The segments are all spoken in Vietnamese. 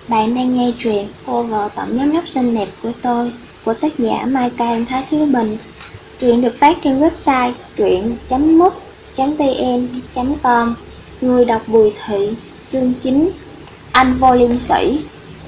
Bạn đang nghe truyện Cô vợ tổng giám đốc xinh đẹp của tôi của tác giả Mai Can Thái Thiếu Bình. Truyện được phát trên website truyện.mút.vn.com. Người đọc Bùi Thị. Chương 9. Anh vô liêm sĩ.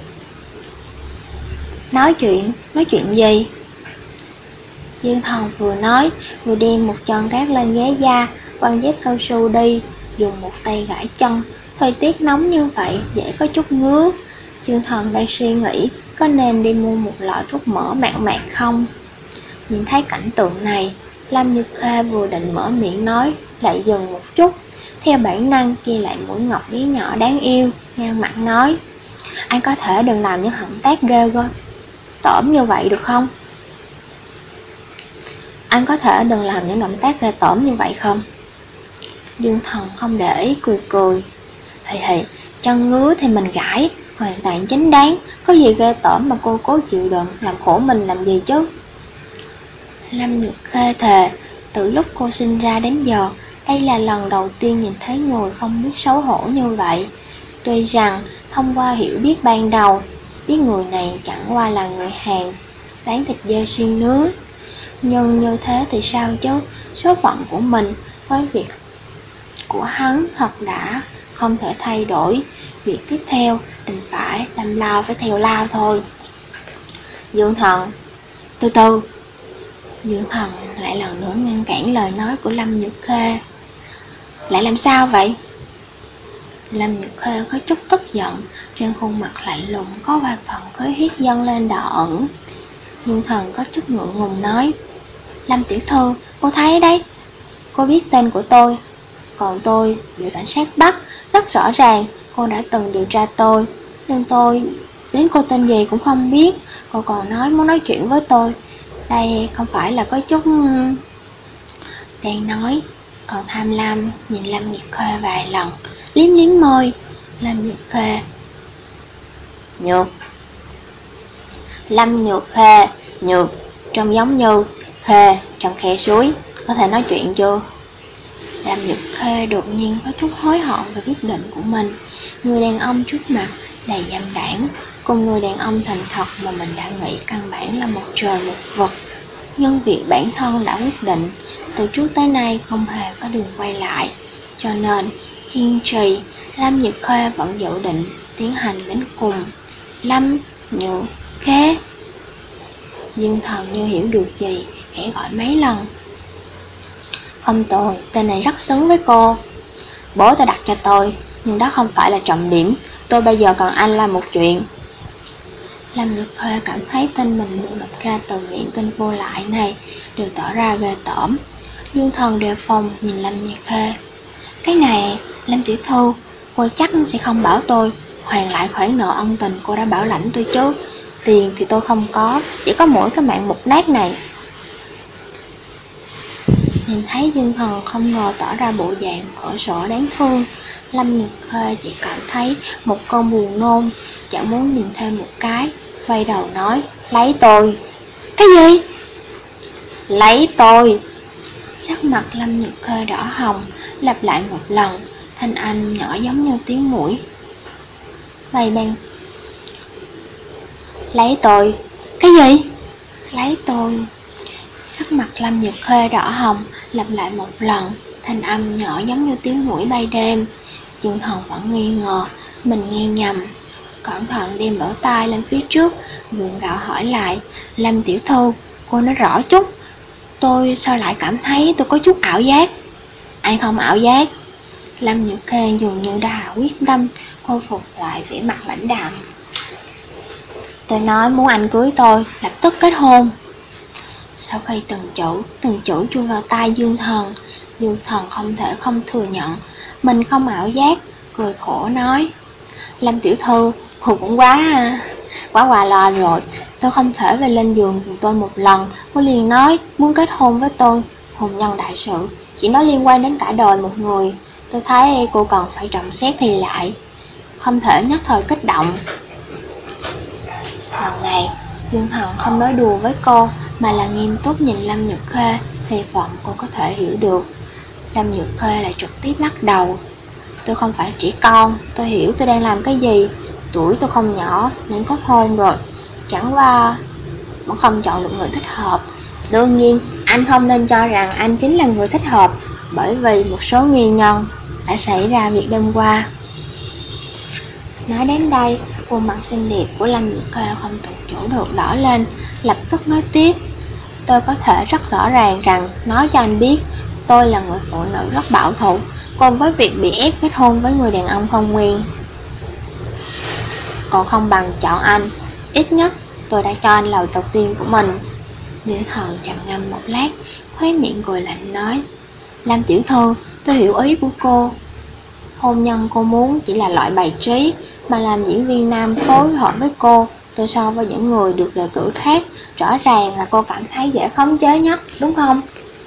Nói chuyện gì? Dương Thần vừa nói vừa đem một chân cát lên ghế da, quăng dép cao su đi, dùng một tay gãi chân. Thời tiết nóng như vậy dễ có chút ngứa. Dương Thần đang suy nghĩ có nên đi mua một lọ thuốc mỡ mạn mạc không. Nhìn thấy cảnh tượng này, Lâm Như Khê vừa định mở miệng nói lại dừng một chút, theo bản năng chia lại mũi ngọc bé nhỏ đáng yêu, nhăn mặt nói: Anh có thể đừng làm những động tác ghê tởm như vậy được không? Anh có thể đừng làm những động tác ghê tởm như vậy không? Dương Thần không để ý cười cười. Hì, chân ngứa thì mình gãi, hoàn toàn chính đáng, có gì ghê tởm mà cô cố chịu đựng, làm khổ mình làm gì chứ? Lâm Nhược Khê thề, từ lúc cô sinh ra đến giờ, đây là lần đầu tiên nhìn thấy người không biết xấu hổ như vậy. Tuy rằng thông qua hiểu biết ban đầu, biết người này chẳng qua là người Hàn bán thịt dê xiên nướng, nhưng như thế thì sao chứ? Số phận của mình với việc của hắn thật đã không thể thay đổi. Việc tiếp theo đành phải làm lao phải theo lao thôi. Dương Thần, từ từ. Dương Thần lại lần nữa ngăn cản lời nói của Lâm Nhược Khê. Lại làm sao vậy? Lâm Nhược Khê có chút tức giận, trên khuôn mặt lạnh lùng có vài phần khói huyết dâng lên đỏ ẩn. Dương Thần có chút ngượng ngùng nói: Lâm tiểu thư, cô thấy đấy, cô biết tên của tôi, còn tôi bị cảnh sát bắt. Rất rõ ràng cô đã từng điều tra tôi, nhưng tôi đến cô tên gì cũng không biết. Cô còn nói muốn nói chuyện với tôi, đây không phải là có chút... Đang nói còn tham lam nhìn Lâm Nhược Khê vài lần, liếm liếm môi. Lâm Nhược Khê, Lâm Nhược Khê, nhược trông giống như khê trong khe suối, có thể nói chuyện chưa? Lâm Nhược Khê đột nhiên có chút hối hận về quyết định của mình. Người đàn ông trước mặt đầy dâm đãng, cùng người đàn ông thành thật mà mình đã nghĩ căn bản là một trời một vực. Nhưng việc bản thân đã quyết định, từ trước tới nay không hề có đường quay lại, cho nên kiên trì, Lâm Nhược Khê vẫn dự định tiến hành đến cùng. Lâm Nhược Khê. Dương Thần như hiểu được gì, khẽ gọi mấy lần. Không tồi, tên này rất xứng với cô. Bố tôi đặt cho tôi, nhưng đó không phải là trọng điểm. Tôi bây giờ cần anh làm một chuyện. Lâm Nhược Khê cảm thấy tên mình được đọc ra từ miệng tên vô lại này đều tỏ ra ghê tởm. Dương Thần đề phòng nhìn Lâm Nhược Khê. Cái này, Lâm tiểu thư, cô chắc sẽ không bảo tôi hoàn lại khoản nợ ân tình cô đã bảo lãnh tôi chứ? Tiền thì tôi không có, chỉ có mỗi cái mạng mục nát này. Nhìn thấy Dương Thần không ngờ tỏ ra bộ dạng khổ sở đáng thương, Lâm Nhược Khê chỉ cảm thấy một cơn buồn nôn, chẳng muốn nhìn thêm một cái, quay đầu nói: Lấy tôi. Cái gì? Lấy tôi. Sắc mặt Lâm Nhược Khê đỏ hồng, lặp lại một lần, thanh âm nhỏ giống như tiếng muỗi. Vậy bằng. Lấy tôi. Cái gì? Lấy tôi. Sắc mặt Lâm Nhược Khê đỏ hồng, lặp lại một lần, thanh âm nhỏ giống như tiếng muỗi bay đêm. Dương Thần vẫn nghi ngờ mình nghe nhầm, cẩn thận đem lỗ tai lên phía trước, gượng gạo hỏi lại: Lâm tiểu thư, cô nói rõ chút, tôi sao lại cảm thấy tôi có chút ảo giác? Anh không ảo giác. Lâm Nhược Khê dường như đã quyết tâm khôi phục lại vẻ mặt lãnh đạm. Tôi nói muốn anh cưới tôi, lập tức kết hôn. Sau khi từng chữ chui vào tai Dương Thần không thể không thừa nhận mình không ảo giác, cười khổ nói: Lâm tiểu thư, cô cũng quá quà lò rồi. Tôi không thể về lên giường cùng tôi một lần, cô liền nói muốn kết hôn với tôi. Hôn nhân đại sự, chỉ nói liên quan đến cả đời một người. Tôi thấy cô cần phải trọng xét thì lại, không thể nhất thời kích động. Lần này, Dương Thần không nói đùa với cô, mà là nghiêm túc nhìn Lâm Nhược Khê, hy vọng cô có thể hiểu được. Lâm Nhược Khê lại trực tiếp lắc đầu. Tôi không phải trẻ con, tôi hiểu tôi đang làm cái gì. Tuổi tôi không nhỏ nên kết hôn rồi, chẳng qua vẫn không chọn được người thích hợp. Đương nhiên, anh không nên cho rằng anh chính là người thích hợp, bởi vì một số nguyên nhân đã xảy ra việc đêm qua. Nói đến đây, khuôn mặt xinh đẹp của Lâm Nhược Khê không tự chủ được đỏ lên, lập tức nói tiếp. Tôi có thể rất rõ ràng rằng nói cho anh biết, tôi là người phụ nữ rất bảo thủ, cùng với việc bị ép kết hôn với người đàn ông không quen. Còn không bằng chọn anh, ít nhất tôi đã cho anh lời đầu tiên của mình. Dương Thần trầm ngâm một lát, khóe miệng cười lạnh nói. Lâm tiểu thư, tôi hiểu ý của cô. Hôn nhân cô muốn chỉ là loại bày trí, mà làm diễn viên nam phối hợp với cô, tôi so với những người được đề cử khác, rõ ràng là cô cảm thấy dễ khống chế nhất, đúng không?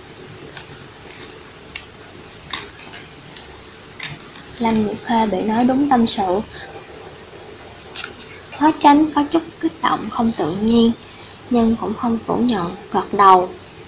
Lâm Nhược Khê bị nói đúng tâm sự, khó tránh có chút kích động không tự nhiên, nhưng cũng không phủ nhận, gật đầu.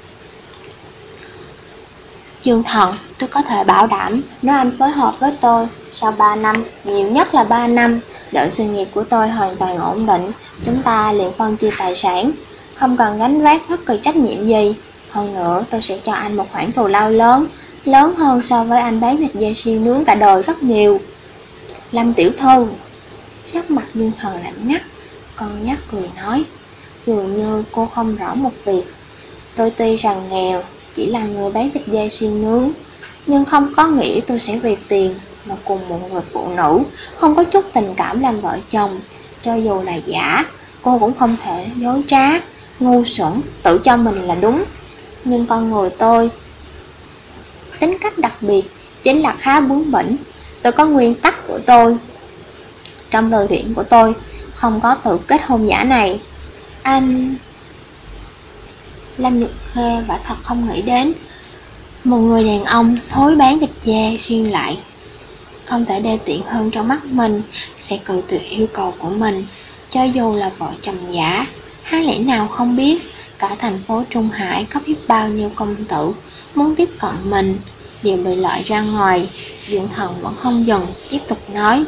Dương Thần, tôi có thể bảo đảm, nếu anh phối hợp với tôi, sau 3 năm, nhiều nhất là 3 năm, đợi sự nghiệp của tôi hoàn toàn ổn định, chúng ta liền phân chia tài sản, không cần gánh vác bất kỳ trách nhiệm gì. Hơn nữa, tôi sẽ cho anh một khoản thù lao lớn, lớn hơn so với anh bán thịt dê xiên nướng cả đời rất nhiều. Lâm tiểu thư, sắc mặt Dương Thần lạnh ngắt, cân nhắc cười nói, dường như cô không rõ một việc. Tôi tuy rằng nghèo, chỉ là người bán thịt dê xiên nướng, nhưng không có nghĩ tôi sẽ vì tiền mà cùng một người phụ nữ không có chút tình cảm làm vợ chồng. Cho dù là giả, cô cũng không thể dối trá, ngu xuẩn, tự cho mình là đúng. Nhưng con người tôi, tính cách đặc biệt, chính là khá bướng bỉnh. Tôi có nguyên tắc của tôi. Trong từ điển của tôi, không có tự kết hôn giả này. Anh... Lâm Nhược Khê quả thật không nghĩ đến một người đàn ông thối bán thịt dê xuyên lại không thể đê tiện hơn trong mắt mình sẽ cự tuyệt yêu cầu của mình, cho dù là vợ chồng giả. Hắn lẽ nào không biết cả thành phố Trung Hải có biết bao nhiêu công tử muốn tiếp cận mình đều bị loại ra ngoài. Dương Thần vẫn không dừng, tiếp tục nói,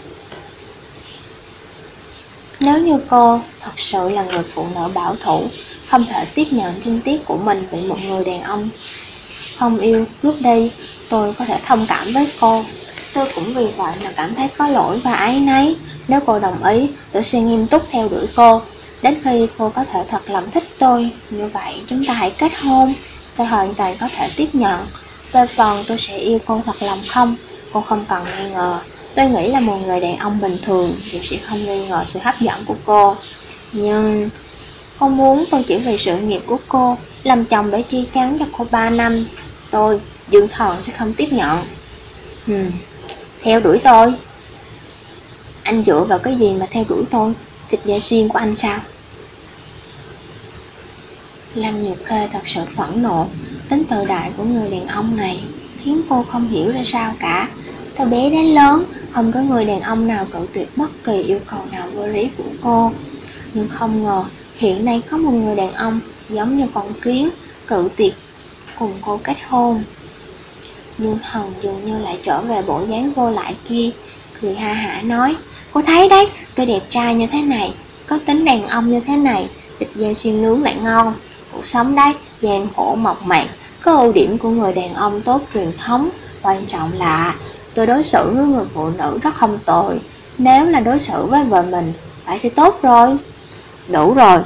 nếu như cô thật sự là người phụ nữ bảo thủ, không thể tiếp nhận trinh tiết của mình bị một người đàn ông không yêu cướp đi, tôi có thể thông cảm với cô. Tôi cũng vì vậy mà cảm thấy có lỗi và áy náy. Nếu cô đồng ý, tôi sẽ nghiêm túc theo đuổi cô, đến khi cô có thể thật lòng thích tôi. Như vậy chúng ta hãy kết hôn. Tôi hoàn toàn có thể tiếp nhận. Về phần tôi sẽ yêu cô thật lòng không, cô không cần nghi ngờ. Tôi nghĩ là một người đàn ông bình thường thì sẽ không nghi ngờ sự hấp dẫn của cô. Nhưng cô muốn tôi chỉ vì sự nghiệp của cô làm chồng để chi chắn cho cô 3 năm. Tôi, Dương Thần sẽ không tiếp nhận. Theo đuổi tôi? Anh dựa vào cái gì mà theo đuổi tôi? Thịt da xiên của anh sao? Lâm Nhược Khê thật sự phẫn nộ. Tính tự đại của người đàn ông này khiến cô không hiểu ra sao cả. Từ bé đến lớn, không có người đàn ông nào cự tuyệt bất kỳ yêu cầu nào vô lý của cô. Nhưng không ngờ, hiện nay có một người đàn ông giống như con kiến, cự tuyệt cùng cô kết hôn. Dương Thần dường như lại trở về bộ dáng vô lại kia, cười ha hả nói, cô thấy đấy, tôi đẹp trai như thế này, có tính đàn ông như thế này, thịt dê xiên nướng lại ngon. Cuộc sống đấy, gian khổ mộc mạc, có ưu điểm của người đàn ông tốt truyền thống. Quan trọng là tôi đối xử với người phụ nữ rất không tồi. Nếu là đối xử với vợ mình, vậy thì tốt rồi. Đủ rồi.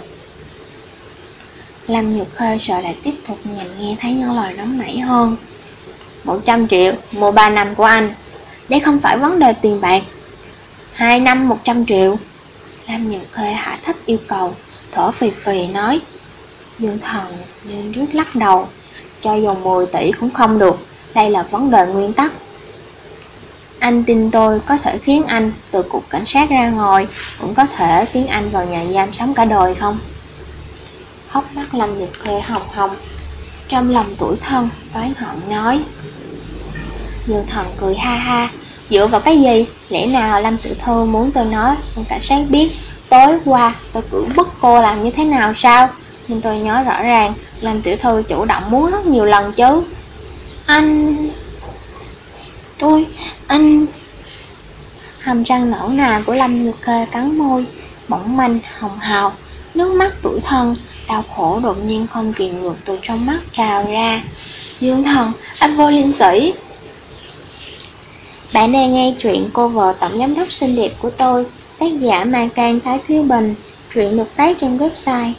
Lâm Nhược Khê sợ lại tiếp tục nhìn nghe thấy những lời nóng nảy hơn. 100 triệu mua 3 năm của anh. Đây không phải vấn đề tiền bạc. 2 năm 100 triệu. Lâm Nhược Khê hạ thấp yêu cầu, thở phì phì nói. Dương Thần như trước lắc đầu. Cho dù 10 tỷ cũng không được. Đây là vấn đề nguyên tắc. Anh tin tôi có thể khiến anh từ cục cảnh sát ra ngoài, cũng có thể khiến anh vào nhà giam sống cả đời không? Hốc mắt Lâm Nhược Khê hồng hồng, trong lòng tủi thân, oán hận nói. Dương Thần cười ha ha, dựa vào cái gì? Lẽ nào Lâm tiểu thư muốn tôi nói con cảnh sát biết tối qua tôi cưỡng bức cô làm như thế nào sao? Nhưng tôi nhớ rõ ràng Lâm tiểu thư chủ động muốn rất nhiều lần chứ. Anh... Hàm răng nõn nà của Lâm Như Khê cắn môi, mỏng manh, hồng hào, nước mắt tủi thân, đau khổ đột nhiên không kìm được từ trong mắt trào ra. Dương Thần, anh vô liêm sỉ. Bạn đang nghe truyện Cô vợ tổng giám đốc xinh đẹp của tôi, tác giả Mai Can Thái Phiêu Bình. Truyện được phát trên website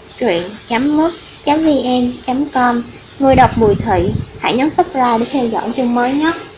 truyện.mút.vn.com. Người đọc Bùi Thị. Hãy nhấn subscribe để theo dõi chương mới nhất.